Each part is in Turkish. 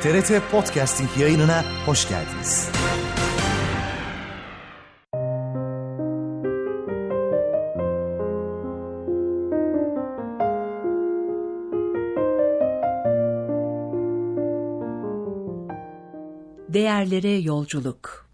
TRT Podcasting yayınına hoş geldiniz. Değerlere yolculuk.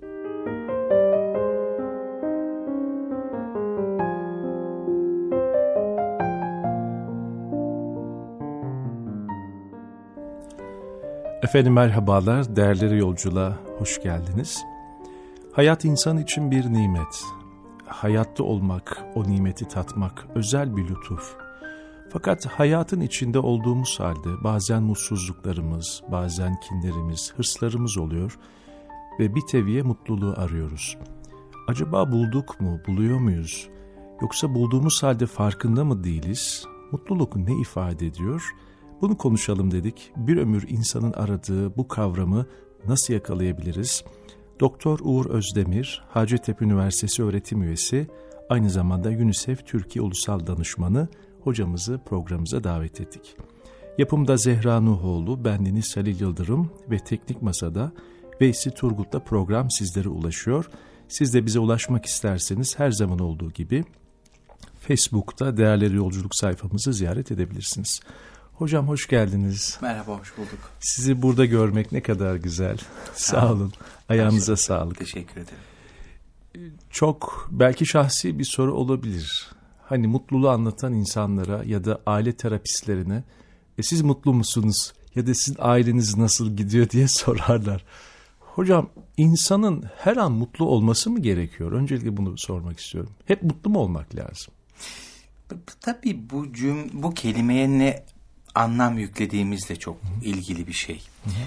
Efendim merhabalar, değerlere yolculuğa hoş geldiniz. Hayat insan için bir nimet. Hayatta olmak, o nimeti tatmak özel bir lütuf. Fakat hayatın içinde olduğumuz halde bazen mutsuzluklarımız, bazen kinlerimiz, hırslarımız oluyor ve bir teviye mutluluğu arıyoruz. Acaba bulduk mu, buluyor muyuz? Yoksa bulduğumuz halde farkında mı değiliz? Mutluluk ne ifade ediyor? Bunu konuşalım dedik. Bir ömür insanın aradığı bu kavramı nasıl yakalayabiliriz? Doktor Uğur Özdemir, Hacettepe Üniversitesi öğretim üyesi, aynı zamanda UNICEF Türkiye Ulusal Danışmanı hocamızı programımıza davet ettik. Yapımda Zehra Nuhoğlu, bendeniz Halil Yıldırım ve Teknik Masa'da Veysi Turgut'la program sizlere ulaşıyor. Siz de bize ulaşmak isterseniz her zaman olduğu gibi Facebook'ta Değerleri Yolculuk sayfamızı ziyaret edebilirsiniz. Hocam hoş geldiniz. Merhaba, hoş bulduk. Sizi burada görmek ne kadar güzel. Sağ olun. Ayağınıza sağlık. Teşekkür ederim. Çok belki şahsi bir soru olabilir. Hani mutluluğu anlatan insanlara ya da aile terapistlerine siz mutlu musunuz ya da sizin aileniz nasıl gidiyor diye sorarlar. Hocam insanın her an mutlu olması mı gerekiyor? Öncelikle bunu sormak istiyorum. Hep mutlu mu olmak lazım? Tabii bu kelimeye ne anlam yüklediğimizle çok ilgili bir şey.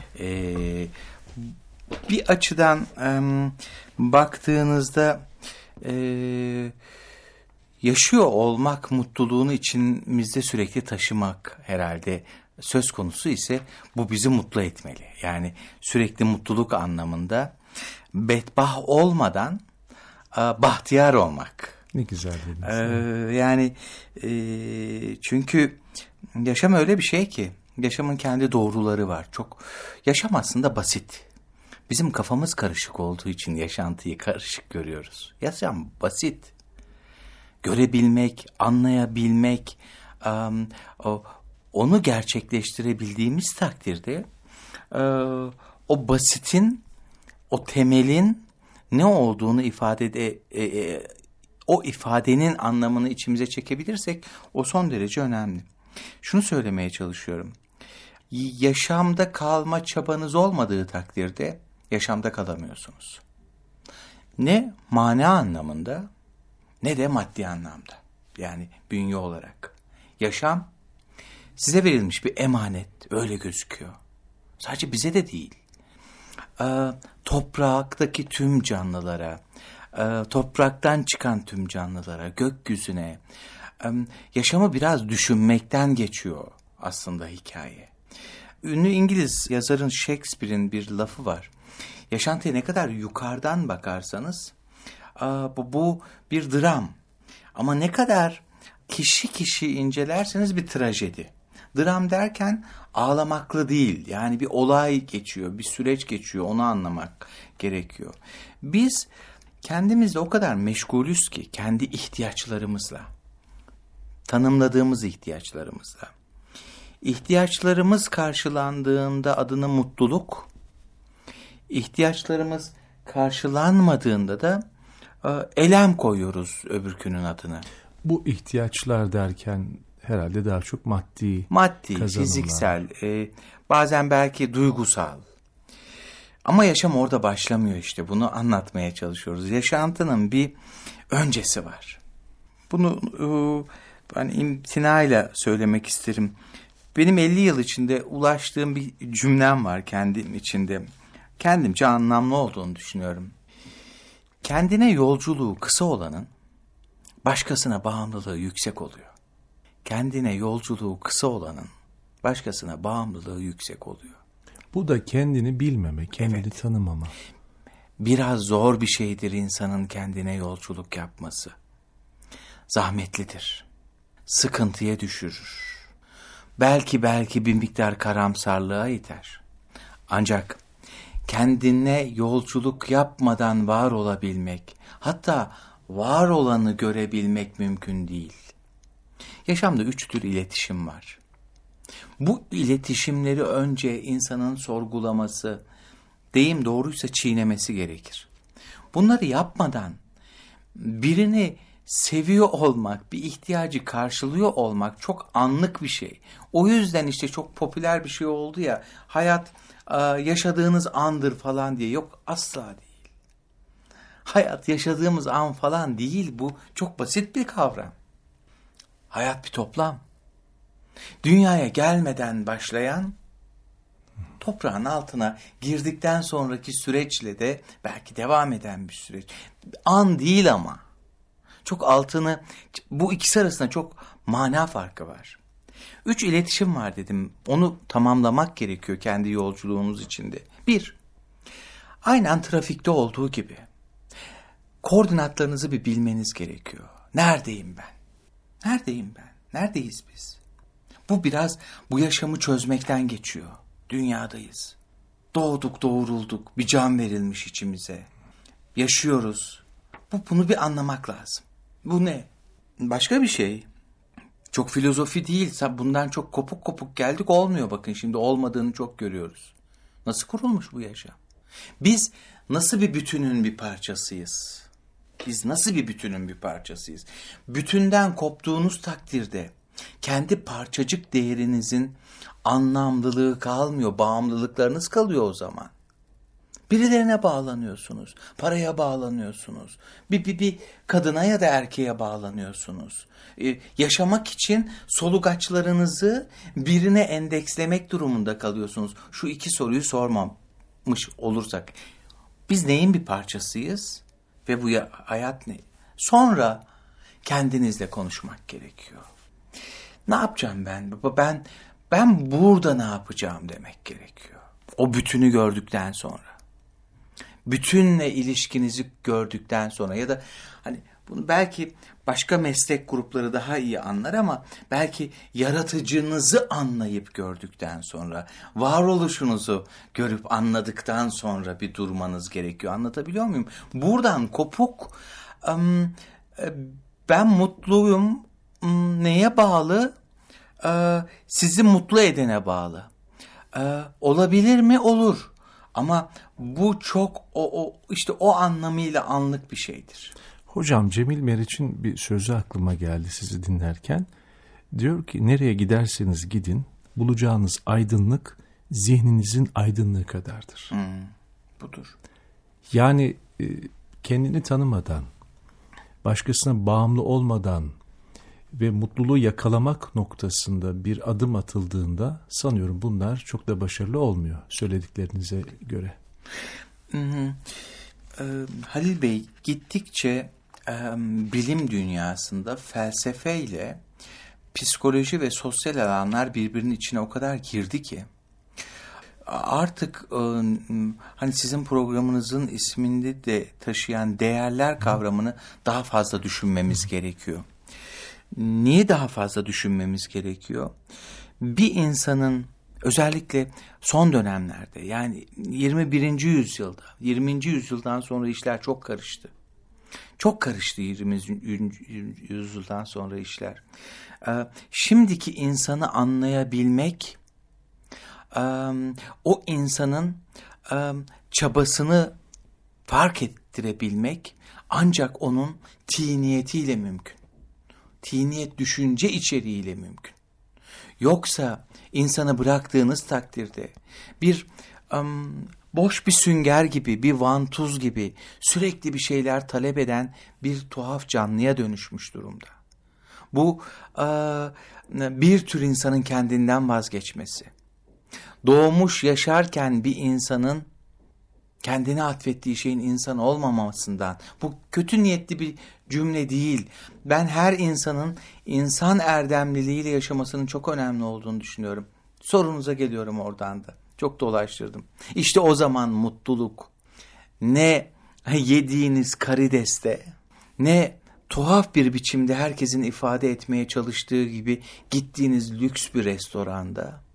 Bir açıdan baktığınızda yaşıyor olmak mutluluğunu içimizde sürekli taşımak herhalde söz konusu ise bu bizi mutlu etmeli. Yani sürekli mutluluk anlamında bedbah olmadan bahtiyar olmak. Ne güzel dediniz. Yani çünkü yaşam öyle bir şey ki yaşamın kendi doğruları var. Yaşam aslında basit. Bizim kafamız karışık olduğu için yaşantıyı karışık görüyoruz. Yaşam basit. Görebilmek, anlayabilmek, onu gerçekleştirebildiğimiz takdirde o basitin, o temelin ne olduğunu o ifadenin anlamını içimize çekebilirsek o son derece önemli. Şunu söylemeye çalışıyorum. Yaşamda kalma çabanız olmadığı takdirde yaşamda kalamıyorsunuz. Ne mana anlamında ne de maddi anlamda. Yani bünye olarak. Yaşam size verilmiş bir emanet, öyle gözüküyor. Sadece bize de değil. Topraktaki tüm canlılara, topraktan çıkan tüm canlılara, gökyüzüne, yaşamı biraz düşünmekten geçiyor aslında hikaye. Ünlü İngiliz yazarın Shakespeare'in bir lafı var. Yaşantıya ne kadar yukarıdan bakarsanız bu bir dram. Ama ne kadar kişi incelerseniz bir trajedi. Dram derken ağlamaklı değil. Yani bir olay geçiyor, bir süreç geçiyor. Onu anlamak gerekiyor. Biz kendimizle o kadar meşgulüz ki kendi ihtiyaçlarımızla. Tanımladığımız ihtiyaçlarımızla. İhtiyaçlarımız karşılandığında adını mutluluk, ihtiyaçlarımız karşılanmadığında da elem koyuyoruz öbürkünün adını. Bu ihtiyaçlar derken herhalde daha çok maddi kazanımlar. Fiziksel, bazen belki duygusal. Ama yaşam orada başlamıyor işte. Bunu anlatmaya çalışıyoruz. Yaşantının bir öncesi var. Bunu ben imtinayla söylemek isterim. Benim 50 yıl içinde ulaştığım bir cümlem var kendim içinde. Kendimce anlamlı olduğunu düşünüyorum. Kendine yolculuğu kısa olanın başkasına bağımlılığı yüksek oluyor. Kendine yolculuğu kısa olanın başkasına bağımlılığı yüksek oluyor. Bu da kendini bilmeme, kendini tanımama. Biraz zor bir şeydir insanın kendine yolculuk yapması. Zahmetlidir. Sıkıntıya düşürür. Belki bir miktar karamsarlığa iter. Ancak kendine yolculuk yapmadan var olabilmek, hatta var olanı görebilmek mümkün değil. Yaşamda 3 tür iletişim var. Bu iletişimleri önce insanın sorgulaması, deyim doğruysa çiğnemesi gerekir. Bunları yapmadan birini seviyor olmak, bir ihtiyacı karşılıyor olmak çok anlık bir şey. O yüzden işte çok popüler bir şey oldu ya, hayat yaşadığınız andır falan diye. Yok, asla değil. Hayat yaşadığımız an falan değil, bu çok basit bir kavram. Hayat bir toplam. Dünyaya gelmeden başlayan, toprağın altına girdikten sonraki süreçle de belki devam eden bir süreç. An değil ama. Çok altını, bu ikisi arasında çok mana farkı var. 3 iletişim var dedim. Onu tamamlamak gerekiyor kendi yolculuğunuz içinde. 1. Aynen trafikte olduğu gibi. Koordinatlarınızı bir bilmeniz gerekiyor. Neredeyim ben? Neredeyim ben? Neredeyiz biz? Bu biraz bu yaşamı çözmekten geçiyor. Dünyadayız. Doğduk, doğurulduk. Bir can verilmiş içimize. Yaşıyoruz. Bunu bir anlamak lazım. Bu ne? Başka bir şey. Çok filozofi değil. Bundan çok kopuk kopuk geldik, olmuyor. Bakın şimdi olmadığını çok görüyoruz. Nasıl kurulmuş bu yaşam? Biz nasıl bir bütünün bir parçasıyız? Biz nasıl bir bütünün bir parçasıyız? Bütünden koptuğunuz takdirde kendi parçacık değerinizin anlamlılığı kalmıyor. Bağımlılıklarınız kalıyor o zaman. Birilerine bağlanıyorsunuz. Paraya bağlanıyorsunuz. Bir kadına ya da erkeğe bağlanıyorsunuz. Yaşamak için solugaçlarınızı birine endekslemek durumunda kalıyorsunuz. Şu 2 soruyu sormamış olursak. Biz neyin bir parçasıyız? Ve bu hayat ne? Sonra kendinizle konuşmak gerekiyor. Ne yapacağım ben? Ben burada ne yapacağım demek gerekiyor. O bütünü gördükten sonra. Bütünle ilişkinizi gördükten sonra ya da hani bunu belki başka meslek grupları daha iyi anlar ama belki yaratıcınızı anlayıp gördükten sonra, varoluşunuzu görüp anladıktan sonra bir durmanız gerekiyor. Anlatabiliyor muyum? Buradan kopuk, ben mutluyum, neye bağlı? Sizi mutlu edene bağlı. Olabilir mi? Olur. Ama bu çok işte o anlamıyla anlık bir şeydir. Hocam, Cemil Meriç'in bir sözü aklıma geldi sizi dinlerken. Diyor ki, nereye giderseniz gidin, bulacağınız aydınlık zihninizin aydınlığı kadardır. Budur. Yani kendini tanımadan, başkasına bağımlı olmadan ve mutluluğu yakalamak noktasında bir adım atıldığında sanıyorum bunlar çok da başarılı olmuyor söylediklerinize göre. Halil Bey, gittikçe bilim dünyasında felsefeyle psikoloji ve sosyal alanlar birbirinin içine o kadar girdi ki artık hani sizin programınızın isminde de taşıyan değerler kavramını daha fazla düşünmemiz gerekiyor. Niye daha fazla düşünmemiz gerekiyor? Bir insanın özellikle son dönemlerde, yani 21. yüzyılda, 20. yüzyıldan sonra işler çok karıştı. Çok karıştı 20. yüzyıldan sonra işler. Şimdiki insanı anlayabilmek, o insanın çabasını fark ettirebilmek ancak onun tiniyetiyle mümkün. Tiniyet düşünce içeriğiyle mümkün. Yoksa insanı bıraktığınız takdirde bir boş bir sünger gibi, bir vantuz gibi sürekli bir şeyler talep eden bir tuhaf canlıya dönüşmüş durumda. Bu bir tür insanın kendinden vazgeçmesi. Doğmuş yaşarken bir insanın kendine atfettiği şeyin insan olmamasından. Bu kötü niyetli bir cümle değil. Ben her insanın insan erdemliliğiyle yaşamasının çok önemli olduğunu düşünüyorum. Sorunuza geliyorum oradan da. Çok dolaştırdım. İşte o zaman mutluluk ne yediğiniz karideste, ne tuhaf bir biçimde herkesin ifade etmeye çalıştığı gibi gittiğiniz lüks bir restoranda,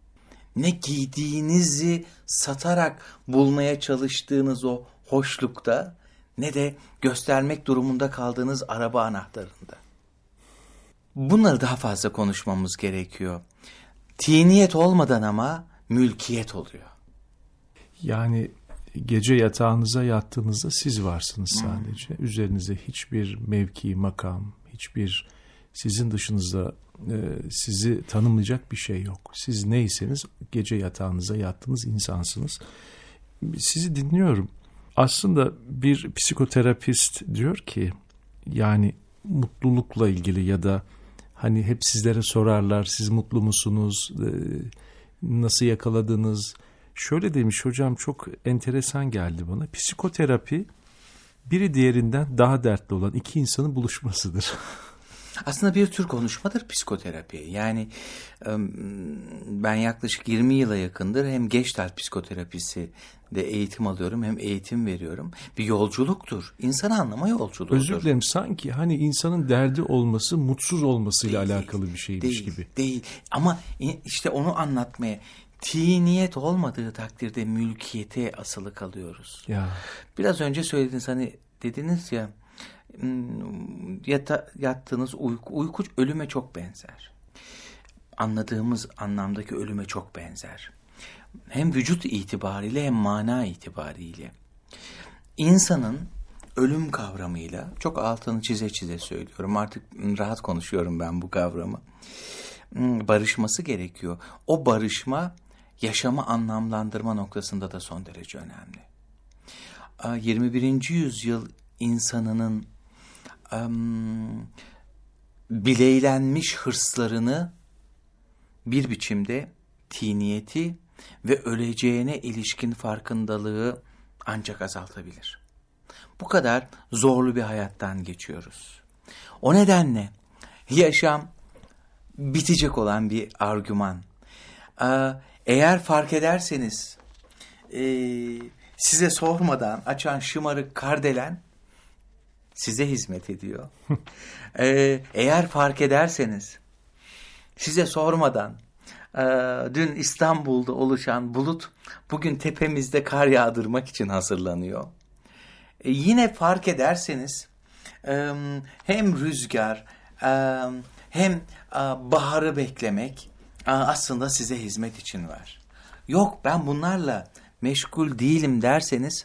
ne giydiğinizi satarak bulmaya çalıştığınız o hoşlukta, ne de göstermek durumunda kaldığınız araba anahtarında. Bunları daha fazla konuşmamız gerekiyor. Tiniyet olmadan ama mülkiyet oluyor. Yani gece yatağınıza yattığınızda siz varsınız sadece. Üzerinize hiçbir mevki, makam, hiçbir sizin dışınızda sizi tanımlayacak bir şey yok. Siz neyseniz gece yatağınıza yattığınız insansınız. Sizi dinliyorum. Aslında bir psikoterapist diyor ki, yani mutlulukla ilgili ya da hani hep sizlere sorarlar, siz mutlu musunuz, nasıl yakaladınız? Şöyle demiş hocam, çok enteresan geldi bana. Psikoterapi biri diğerinden daha dertli olan iki insanın buluşmasıdır. Aslında bir tür konuşmadır psikoterapi. Yani ben yaklaşık 20 yıla yakındır hem Gestalt psikoterapisi de eğitim alıyorum hem eğitim veriyorum. Bir yolculuktur. İnsanı anlama yolculuğudur. Özür dilerim, sanki hani insanın derdi olması mutsuz olmasıyla alakalı bir şeymiş gibi. Değil. Ama işte onu anlatmaya, tiniyet olmadığı takdirde mülkiyete asılı kalıyoruz. Ya. Biraz önce söylediniz, hani dediniz ya, yattığınız uyku ölüme çok benzer. Anladığımız anlamdaki ölüme çok benzer. Hem vücut itibariyle hem mana itibariyle. İnsanın ölüm kavramıyla, çok altını çize söylüyorum, artık rahat konuşuyorum ben bu kavramı, barışması gerekiyor. O barışma yaşamı anlamlandırma noktasında da son derece önemli. 21. yüzyıl insanının bileylenmiş hırslarını bir biçimde tiniyeti ve öleceğine ilişkin farkındalığı ancak azaltabilir. Bu kadar zorlu bir hayattan geçiyoruz. O nedenle yaşam bitecek olan bir argüman. Eğer fark ederseniz size sormadan açan şımarık kardelen size hizmet ediyor. Eğer fark ederseniz size sormadan dün İstanbul'da oluşan bulut bugün tepemizde kar yağdırmak için hazırlanıyor. Yine fark ederseniz hem rüzgar hem baharı beklemek aslında size hizmet için var. Yok, ben bunlarla meşgul değilim derseniz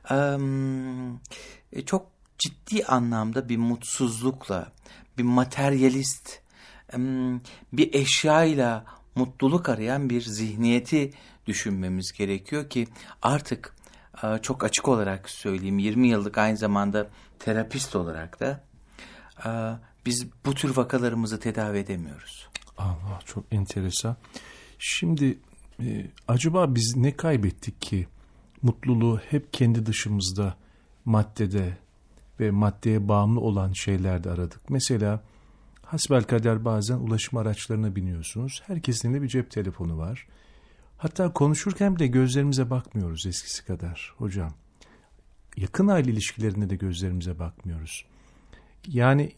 çok ciddi anlamda bir mutsuzlukla, bir materyalist, bir eşyayla mutluluk arayan bir zihniyeti düşünmemiz gerekiyor ki artık çok açık olarak söyleyeyim, 20 yıllık aynı zamanda terapist olarak da biz bu tür vakalarımızı tedavi edemiyoruz. Allah, çok enteresan. Şimdi acaba biz ne kaybettik ki mutluluğu hep kendi dışımızda, maddede ve maddeye bağımlı olan şeylerde aradık? Mesela hasbelkader bazen ulaşım araçlarına biniyorsunuz. Herkesin de bir cep telefonu var. Hatta konuşurken bile gözlerimize bakmıyoruz eskisi kadar hocam. Yakın aile ilişkilerinde de gözlerimize bakmıyoruz. Yani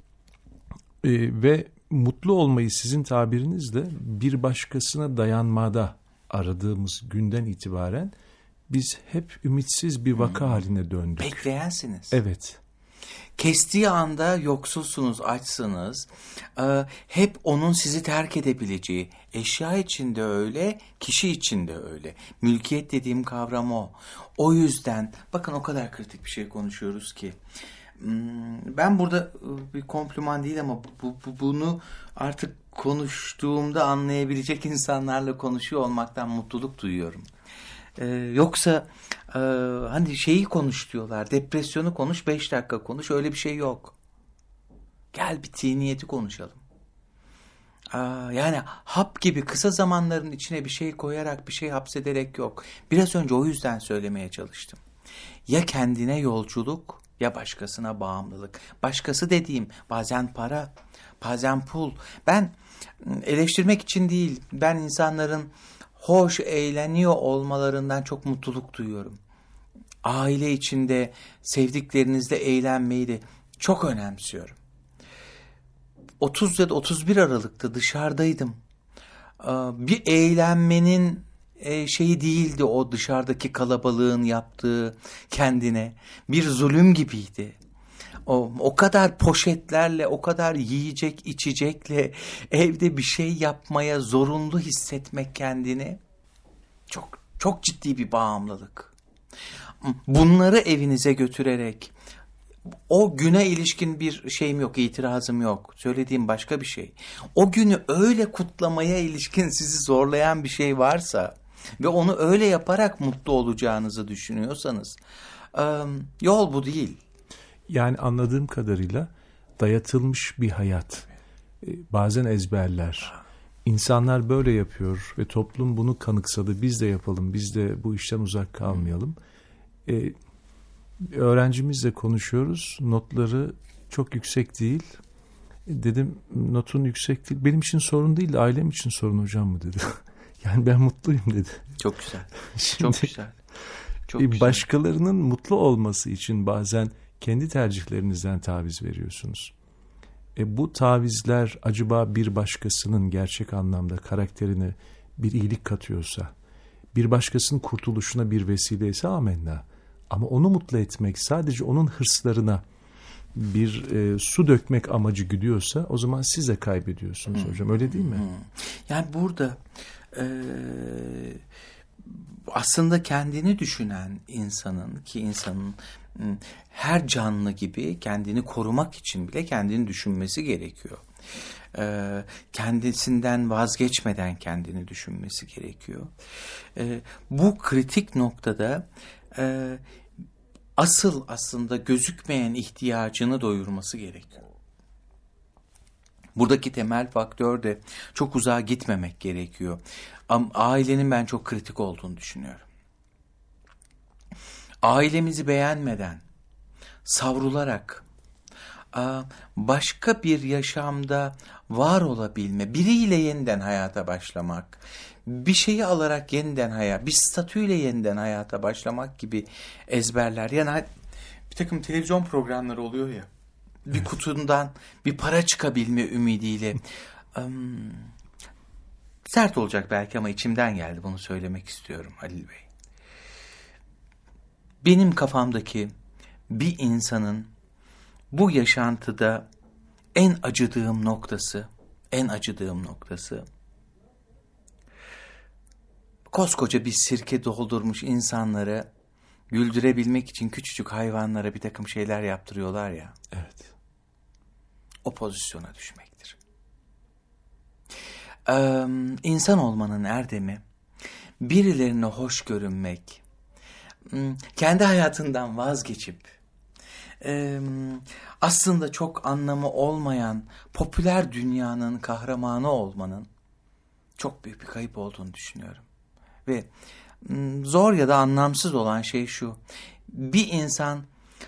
ve mutlu olmayı sizin tabirinizle bir başkasına dayanmada aradığımız günden itibaren biz hep ümitsiz bir vaka haline döndük. Bekleyensiniz. Evet. Kestiği anda yoksulsunuz, açsınız. Hep onun sizi terk edebileceği, eşya için de öyle, kişi için de öyle. Mülkiyet dediğim kavram o. O yüzden bakın, o kadar kritik bir şey konuşuyoruz ki. Ben burada bir kompliman değil ama bunu artık konuştuğumda anlayabilecek insanlarla konuşuyor olmaktan mutluluk duyuyorum. Yoksa hani şeyi konuş diyorlar, depresyonu konuş, 5 dakika konuş, öyle bir şey yok. Gel bir tiniyeti konuşalım. Yani hap gibi kısa zamanların içine bir şey koyarak, bir şey hapsederek yok. Biraz önce o yüzden söylemeye çalıştım. Ya kendine yolculuk ya başkasına bağımlılık. Başkası dediğim bazen para, bazen pul. Ben eleştirmek için değil, ben insanların hoş, eğleniyor olmalarından çok mutluluk duyuyorum. Aile içinde sevdiklerinizle eğlenmeyi de çok önemsiyorum. 30 ya da 31 Aralık'ta dışarıdaydım. bir eğlenmenin şeyi değildi o dışarıdaki kalabalığın yaptığı kendine. Bir zulüm gibiydi. O kadar poşetlerle, o kadar yiyecek, içecekle evde bir şey yapmaya zorunlu hissetmek kendini çok çok ciddi bir bağımlılık. Bunları evinize götürerek o güne ilişkin bir şeyim yok, itirazım yok. Söylediğim başka bir şey. O günü öyle kutlamaya ilişkin sizi zorlayan bir şey varsa ve onu öyle yaparak mutlu olacağınızı düşünüyorsanız yol bu değil. Yani anladığım kadarıyla dayatılmış bir hayat, bazen ezberler. İnsanlar böyle yapıyor ve toplum bunu kanıksadı. Biz de yapalım, biz de bu işten uzak kalmayalım. Öğrencimizle konuşuyoruz. Notları çok yüksek değil. Dedim notun yüksek değil. Benim için sorun değil de ailem için sorun hocam mı dedi. Yani ben mutluyum dedi. Çok güzel. Şimdi, çok güzel. Çok güzel. Başkalarının mutlu olması için bazen kendi tercihlerinizden taviz veriyorsunuz. Bu tavizler acaba bir başkasının gerçek anlamda karakterine bir iyilik katıyorsa, bir başkasının kurtuluşuna bir vesileyse amenna. Ama onu mutlu etmek, sadece onun hırslarına bir su dökmek amacı güdüyorsa o zaman siz de kaybediyorsunuz hocam. Öyle değil mi? Yani burada aslında kendini düşünen insanın her canlı gibi kendini korumak için bile kendini düşünmesi gerekiyor. Kendisinden vazgeçmeden kendini düşünmesi gerekiyor. Bu kritik noktada asıl aslında gözükmeyen ihtiyacını doyurması gerekiyor. Buradaki temel faktör de çok uzağa gitmemek gerekiyor. Ailenin ben çok kritik olduğunu düşünüyorum. Ailemizi beğenmeden, savrularak, başka bir yaşamda var olabilme, biriyle yeniden hayata başlamak, bir şeyi alarak yeniden bir statüyle yeniden hayata başlamak gibi ezberler. Yani bir takım televizyon programları oluyor ya, bir kutundan bir para çıkabilme ümidiyle. Sert olacak belki ama içimden geldi, bunu söylemek istiyorum Halil Bey. Benim kafamdaki bir insanın bu yaşantıda en acıdığım noktası koskoca bir sirke doldurmuş insanları güldürebilmek için küçücük hayvanlara bir takım şeyler yaptırıyorlar ya. Evet. O pozisyona düşmektir. İnsan olmanın erdemi birilerine hoş görünmek, kendi hayatından vazgeçip aslında çok anlamı olmayan popüler dünyanın kahramanı olmanın çok büyük bir kayıp olduğunu düşünüyorum. Ve zor ya da anlamsız olan şey şu: bir insan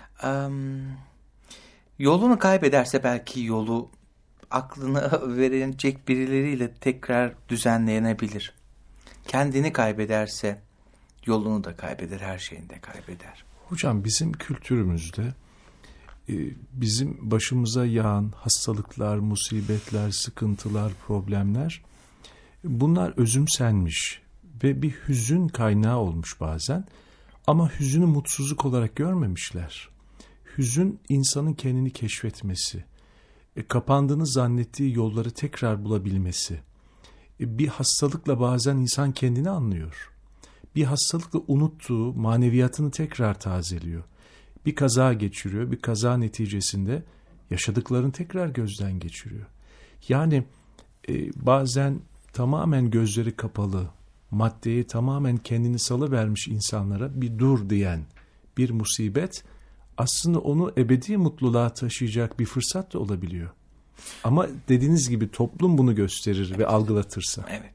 yolunu kaybederse belki yolu aklını verecek birileriyle tekrar düzenlenebilir. Kendini kaybederse yolunu da kaybeder, her şeyini de kaybeder. Hocam bizim kültürümüzde bizim başımıza yağan hastalıklar, musibetler, sıkıntılar, problemler, bunlar özümsenmiş ve bir hüzün kaynağı olmuş bazen. Ama hüzünü mutsuzluk olarak görmemişler. Hüzün insanın kendini keşfetmesi, kapandığını zannettiği yolları tekrar bulabilmesi. Bir hastalıkla bazen insan kendini anlıyor. Bir hastalıkla unuttuğu maneviyatını tekrar tazeliyor. Bir kaza geçiriyor, bir kaza neticesinde yaşadıklarını tekrar gözden geçiriyor. Yani bazen tamamen gözleri kapalı, maddeye tamamen kendini salıvermiş insanlara bir dur diyen bir musibet aslında onu ebedi mutluluğa taşıyacak bir fırsat da olabiliyor. Ama dediğiniz gibi toplum bunu gösterir ve algılatırsa. Evet.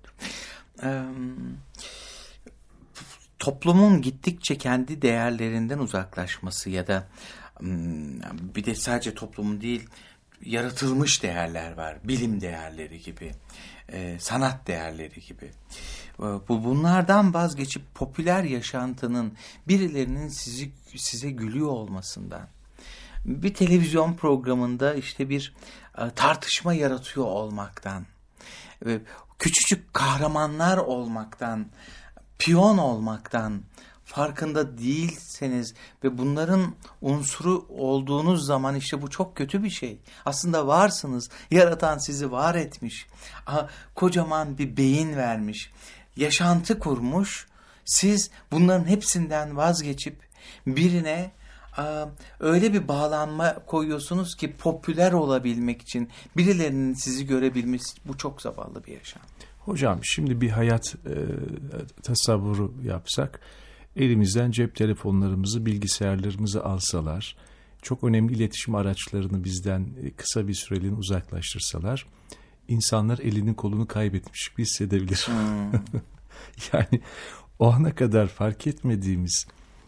Toplumun gittikçe kendi değerlerinden uzaklaşması ya da bir de sadece toplumun değil, yaratılmış değerler var. Bilim değerleri gibi, sanat değerleri gibi. Bunlardan vazgeçip popüler yaşantının birilerinin size gülüyor olmasından, bir televizyon programında işte bir tartışma yaratıyor olmaktan, küçücük kahramanlar olmaktan, piyon olmaktan farkında değilseniz ve bunların unsuru olduğunuz zaman işte bu çok kötü bir şey. Aslında varsınız. Yaratan sizi var etmiş. Kocaman bir beyin vermiş. Yaşantı kurmuş. Siz bunların hepsinden vazgeçip birine öyle bir bağlanma koyuyorsunuz ki popüler olabilmek için, birilerinin sizi görebilmesi, bu çok zavallı bir yaşam. Hocam şimdi bir hayat tasavvuru yapsak, elimizden cep telefonlarımızı, bilgisayarlarımızı alsalar, çok önemli iletişim araçlarını bizden kısa bir süreliğine uzaklaştırsalar, insanlar elini kolunu kaybetmiş gibi hissedebilir. Yani o ana kadar fark etmediğimiz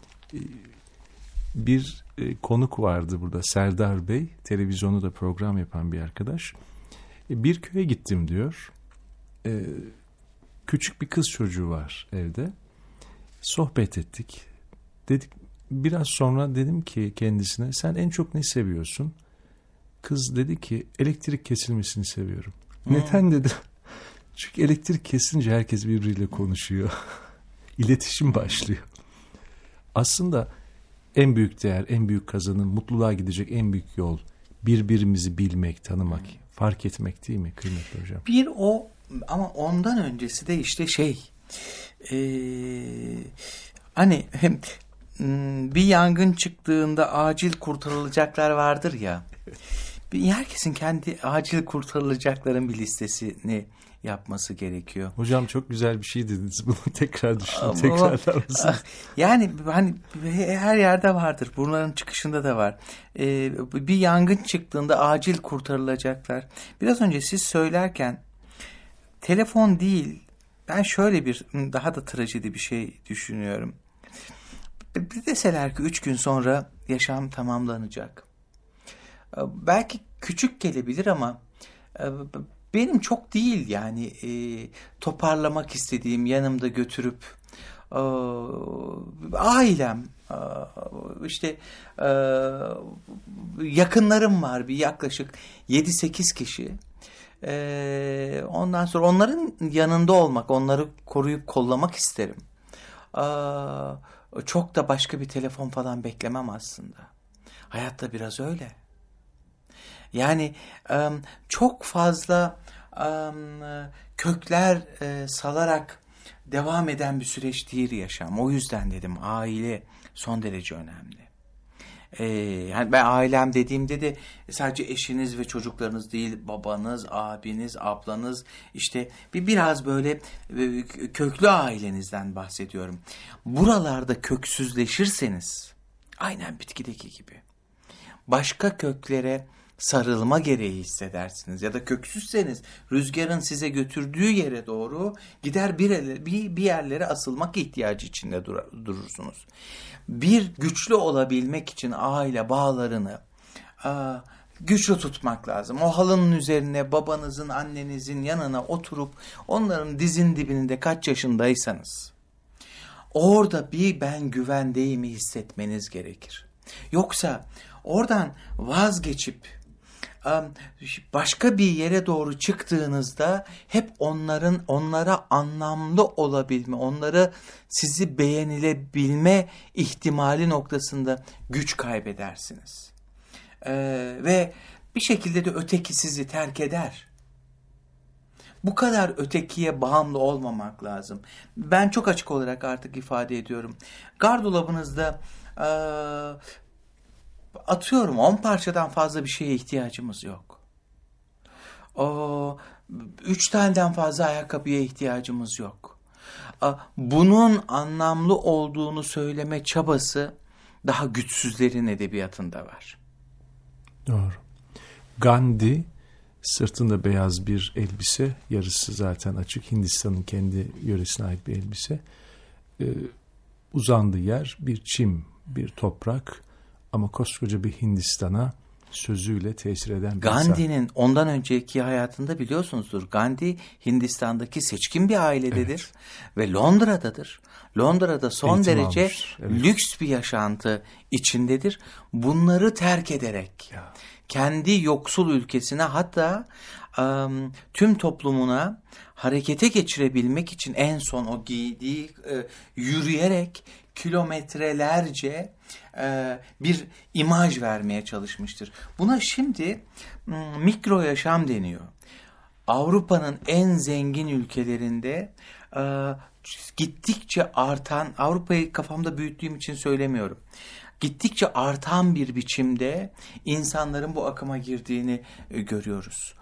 bir konuk vardı burada, Serdar Bey, televizyonda da program yapan bir arkadaş. Bir köye gittim diyor. Küçük bir kız çocuğu var evde. Sohbet ettik. Dedik, biraz sonra dedim ki kendisine, sen en çok ne seviyorsun? Kız dedi ki, elektrik kesilmesini seviyorum. Neden dedi? Çünkü elektrik kesince herkes birbiriyle konuşuyor. İletişim başlıyor. Aslında en büyük değer, en büyük kazanım, mutluluğa gidecek en büyük yol birbirimizi bilmek, tanımak, fark etmek değil mi kıymetli hocam? Bir o, ama ondan öncesi de işte hani bir yangın çıktığında acil kurtarılacaklar vardır ya. Herkesin kendi acil kurtarılacakların bir listesini yapması gerekiyor. Hocam çok güzel bir şey dediniz. Bunu tekrar düşünün, tekrarlar mısınız? Yani hani her yerde vardır. Bunların çıkışında da var. Bir yangın çıktığında acil kurtarılacaklar. Biraz önce siz söylerken telefon değil, ben şöyle bir daha da trajedi bir şey düşünüyorum. Bir deseler ki 3 gün sonra yaşam tamamlanacak. Belki küçük gelebilir ama benim çok değil yani toparlamak istediğim, yanımda götürüp ailem, işte yakınlarım var, bir yaklaşık 7-8 kişi. Ondan sonra onların yanında olmak, onları koruyup kollamak isterim. Çok da başka bir telefon falan beklemem aslında. Hayatta biraz öyle. Yani çok fazla kökler salarak devam eden bir süreç değil yaşam. O yüzden dedim aile son derece önemli. Yani ben ailem dediğimde de sadece eşiniz ve çocuklarınız değil, babanız, abiniz, ablanız, işte biraz böyle köklü ailenizden bahsediyorum. Buralarda köksüzleşirseniz, aynen bitkideki gibi, başka köklere sarılma gereği hissedersiniz. Ya da köksüzseniz rüzgarın size götürdüğü yere doğru gider, bir yerlere asılmak ihtiyacı içinde durursunuz. Bir güçlü olabilmek için aile bağlarını güçlü tutmak lazım. O halının üzerine babanızın, annenizin yanına oturup onların dizin dibinde kaç yaşındaysanız orada bir ben güvendeyimi hissetmeniz gerekir. Yoksa oradan vazgeçip başka bir yere doğru çıktığınızda hep onlara anlamlı olabilme, onları sizi beğenilebilme ihtimali noktasında güç kaybedersiniz. Ve bir şekilde de öteki sizi terk eder. Bu kadar ötekiye bağımlı olmamak lazım. Ben çok açık olarak artık ifade ediyorum. Gardırobunuzda atıyorum 10 parçadan fazla bir şeye ihtiyacımız yok. 3 taneden fazla ayakkabıya ihtiyacımız yok. Bunun anlamlı olduğunu söyleme çabası daha güçsüzlerin edebiyatında var. Doğru. Gandhi sırtında beyaz bir elbise, yarısı zaten açık, Hindistan'ın kendi yöresine ait bir elbise. Uzandığı yer bir çim, bir toprak ama koskoca bir Hindistan'a sözüyle tesir eden bir Gandhi'nin ondan önceki hayatında biliyorsunuzdur. Gandhi Hindistan'daki seçkin bir ailededir ve Londra'dadır. Londra'da son eğitim derece almış, evet. Lüks bir yaşantı içindedir. Bunları terk ederek kendi yoksul ülkesine, hatta tüm toplumuna harekete geçirebilmek için en son o giydiği yürüyerek kilometrelerce bir imaj vermeye çalışmıştır. Buna şimdi mikro yaşam deniyor. Avrupa'nın en zengin ülkelerinde gittikçe artan, Avrupa'yı kafamda büyüttüğüm için söylemiyorum, gittikçe artan bir biçimde insanların bu akıma girdiğini görüyoruz.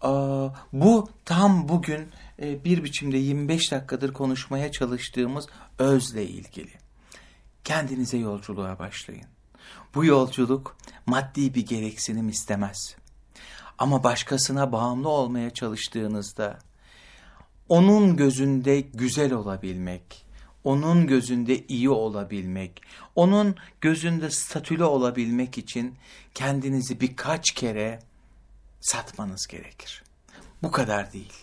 Bu tam bugün bir biçimde 25 dakikadır konuşmaya çalıştığımız özle ilgili. Kendinize yolculuğa başlayın. Bu yolculuk maddi bir gereksinim istemez. Ama başkasına bağımlı olmaya çalıştığınızda onun gözünde güzel olabilmek, onun gözünde iyi olabilmek, onun gözünde statülü olabilmek için kendinizi birkaç kere satmanız gerekir. Bu kadar değil.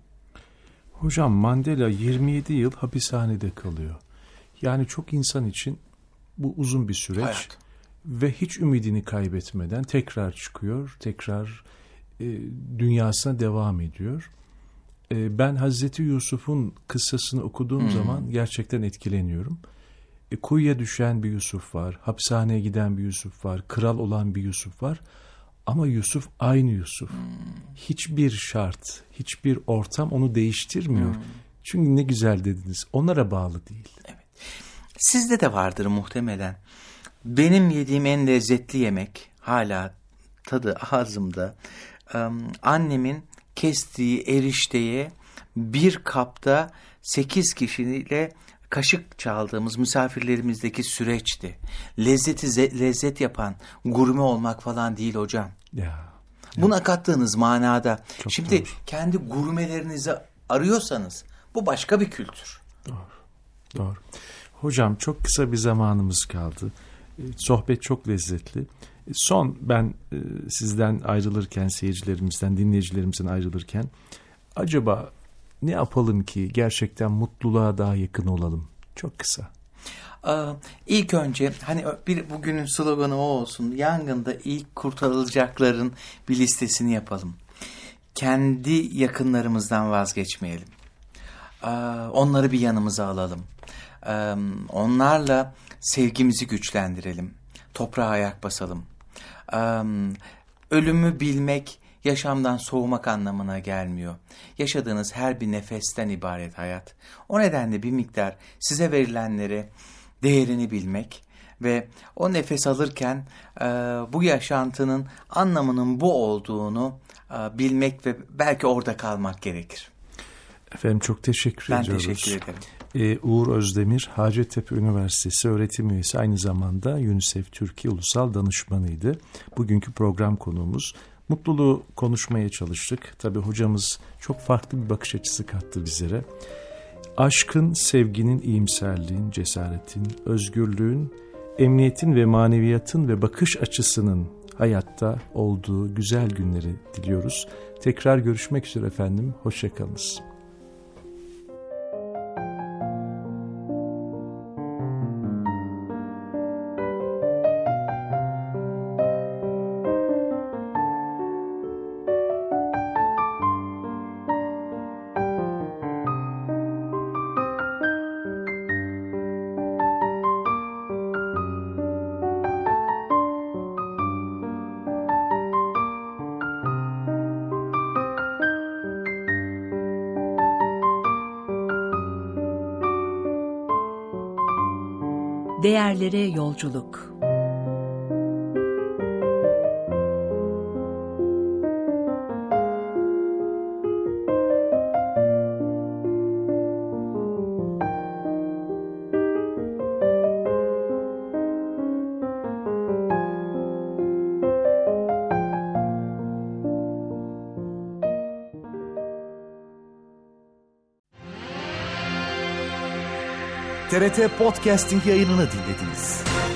Hocam, Mandela 27 yıl hapishanede kalıyor. Yani çok insan için bu uzun bir süreç. Hayat. Ve hiç ümidini kaybetmeden tekrar çıkıyor, tekrar dünyasına devam ediyor. Ben Hazreti Yusuf'un kıssasını okuduğum zaman gerçekten etkileniyorum. Kuyuya düşen bir Yusuf var, hapishaneye giden bir Yusuf var, kral olan bir Yusuf var. Ama Yusuf aynı Yusuf. Hiçbir şart, hiçbir ortam onu değiştirmiyor. Çünkü ne güzel dediniz, onlara bağlı değil. Evet. Sizde de vardır muhtemelen. Benim yediğim en lezzetli yemek, hala tadı ağzımda, annemin kestiği erişteye bir kapta 8 kişiyle kaşık çaldığımız misafirlerimizdeki süreçti. Lezzeti lezzet yapan gurme olmak falan değil hocam. Ya. Buna kattığınız manada. Çok Şimdi doğru. kendi gurmelerinizi arıyorsanız bu başka bir kültür. Doğru. Hocam, çok kısa bir zamanımız kaldı. Sohbet çok lezzetli. Son ben sizden ayrılırken, seyircilerimizden, dinleyicilerimizden ayrılırken acaba ne yapalım ki gerçekten mutluluğa daha yakın olalım? Çok kısa. İlk önce hani bugünün sloganı o olsun. Yangında ilk kurtarılacakların bir listesini yapalım. Kendi yakınlarımızdan vazgeçmeyelim. Onları bir yanımıza alalım. Onlarla sevgimizi güçlendirelim. Toprağa ayak basalım. Ölümü bilmek yaşamdan soğumak anlamına gelmiyor. Yaşadığınız her bir nefesten ibaret hayat. O nedenle bir miktar size verilenlere değerini bilmek ve o nefes alırken bu yaşantının anlamının bu olduğunu bilmek ve belki orada kalmak gerekir. Efendim, çok teşekkür ediyoruz. Ben teşekkür ederim. Uğur Özdemir, Hacettepe Üniversitesi öğretim üyesi, aynı zamanda UNICEF Türkiye Ulusal Danışmanıydı. Bugünkü program konuğumuz. Mutluluğu konuşmaya çalıştık. Tabii hocamız çok farklı bir bakış açısı kattı bizlere. Aşkın, sevginin, iyimserliğin, cesaretin, özgürlüğün, emniyetin ve maneviyatın ve bakış açısının hayatta olduğu güzel günleri diliyoruz. Tekrar görüşmek üzere efendim. Hoşça kalınız. Değerlere yolculuk. TRT Podcasting yayınını dinlediniz.